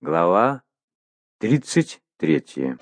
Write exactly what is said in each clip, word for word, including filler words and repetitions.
Глава тридцать третья.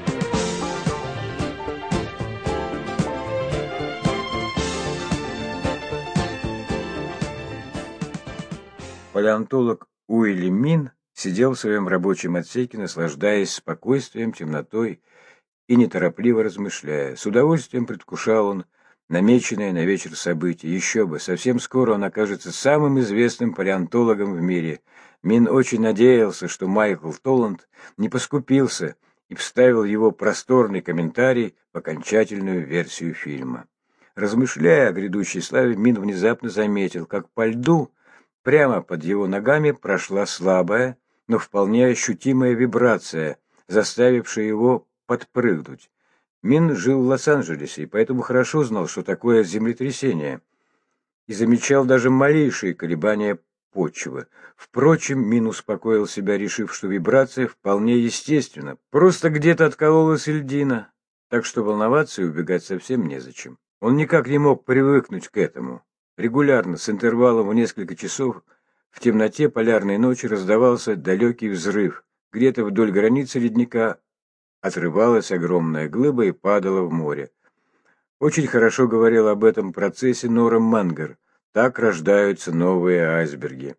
Палеонтолог Уилли Мин сидел в своем рабочем отсеке, наслаждаясь спокойствием, темнотой и неторопливо размышляя. С удовольствием предвкушал он намеченное на вечер событие. Еще бы, совсем скоро он окажется самым известным палеонтологом в мире. Мин очень надеялся, что Майкл Толланд не поскупился и вставил его просторный комментарий в окончательную версию фильма. Размышляя о грядущей славе, Мин внезапно заметил, как по льду прямо под его ногами прошла слабая, но вполне ощутимая вибрация, заставившая его подпрыгнуть. Мин жил в Лос-Анджелесе и поэтому хорошо знал, что такое землетрясение, и замечал даже малейшие колебания почвы. Впрочем, Мин успокоил себя, решив, что вибрация вполне естественна, просто где-то откололась льдина, так что волноваться и убегать совсем незачем. Он никак не мог привыкнуть к этому. Регулярно, с интервалом в несколько часов, в темноте полярной ночи раздавался далекий взрыв. Где-то вдоль границы ледника отрывалась огромная глыба и падала в море. Очень хорошо говорил об этом процессе Норам Мангер. Так рождаются новые айсберги.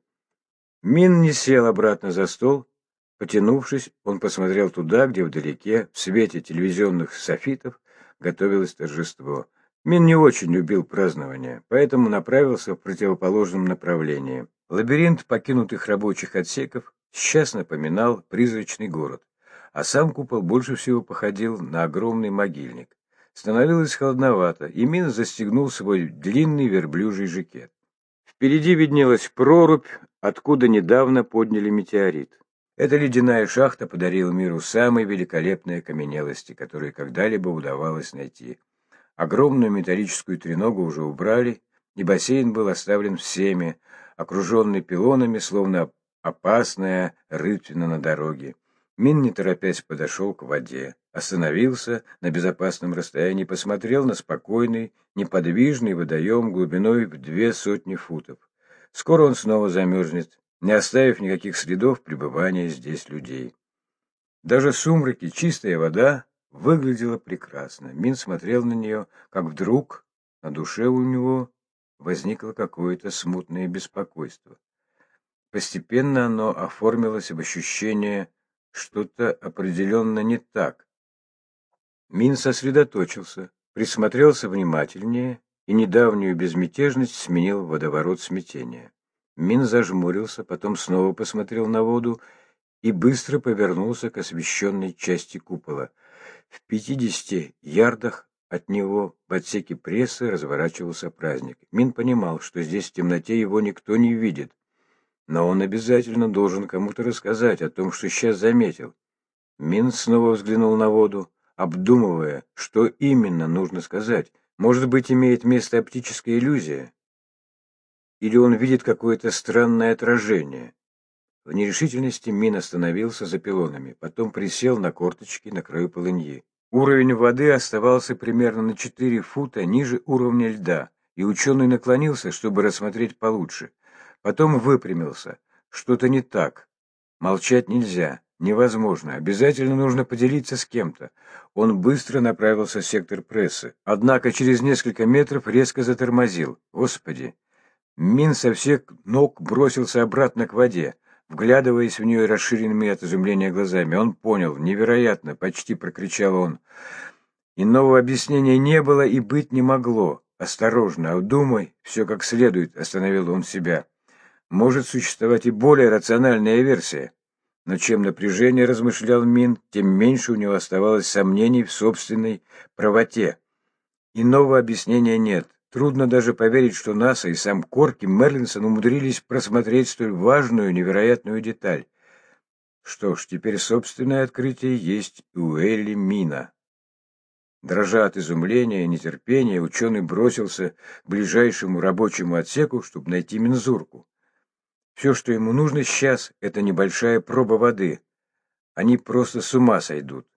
Мин не сел обратно за стол. Потянувшись, он посмотрел туда, где вдалеке, в свете телевизионных софитов, готовилось торжество. Мин не очень любил празднования, поэтому направился в противоположном направлении. Лабиринт покинутых рабочих отсеков сейчас напоминал призрачный город, а сам купол больше всего походил на огромный могильник. Становилось холодновато, и Мин застегнул свой длинный верблюжий жакет. Впереди виднелась прорубь, откуда недавно подняли метеорит. Эта ледяная шахта подарила миру самые великолепные окаменелости, которые когда-либо удавалось найти. Огромную металлическую треногу уже убрали, и бассейн был оставлен всеми, окруженный пилонами, словно опасная рытвина на дороге. Мин, не торопясь, подошел к воде, остановился на безопасном расстоянии, посмотрел на спокойный, неподвижный водоем глубиной в две сотни футов. Скоро он снова замерзнет, не оставив никаких следов пребывания здесь людей. Даже в сумраке чистая вода выглядела прекрасно. Мин смотрел на нее, как вдруг на душе у него возникло какое-то смутное беспокойство. Постепенно оно оформилось в ощущение что-то определенно не так. Мин сосредоточился, присмотрелся внимательнее, и недавнюю безмятежность сменил водоворот смятения. Мин зажмурился, потом снова посмотрел на воду и быстро повернулся к освещенной части купола. В пятидесяти ярдах от него в отсеке прессы разворачивался праздник. Мин понимал, что здесь в темноте его никто не видит, но он обязательно должен кому-то рассказать о том, что сейчас заметил. Мин снова взглянул на воду, обдумывая, что именно нужно сказать. Может быть, имеет место оптическая иллюзия? Или он видит какое-то странное отражение? В нерешительности Мин остановился за пилонами, потом присел на корточки на краю полыньи. Уровень воды оставался примерно на четыре фута ниже уровня льда, и ученый наклонился, чтобы рассмотреть получше. Потом выпрямился. Что-то не так. Молчать нельзя. Невозможно. Обязательно нужно поделиться с кем-то. Он быстро направился в сектор прессы. Однако через несколько метров резко затормозил. Господи! Мин со всех ног бросился обратно к воде. Вглядываясь в нее расширенными от изумления глазами, он понял. Невероятно! Почти прокричал он. Иного объяснения не было и быть не могло. Осторожно, обдумай все как следует, остановил он себя. Может существовать и более рациональная версия. Но чем напряжение, размышлял Мин, тем меньше у него оставалось сомнений в собственной правоте. Иного объяснения нет. Трудно даже поверить, что НАСА и сам Корки Мерлинсон умудрились просмотреть столь важную, невероятную деталь. Что ж, теперь собственное открытие есть у Уилли Мина. Дрожа от изумления и нетерпения, ученый бросился к ближайшему рабочему отсеку, чтобы найти мензурку. Все, что ему нужно сейчас, это небольшая проба воды. Они просто с ума сойдут.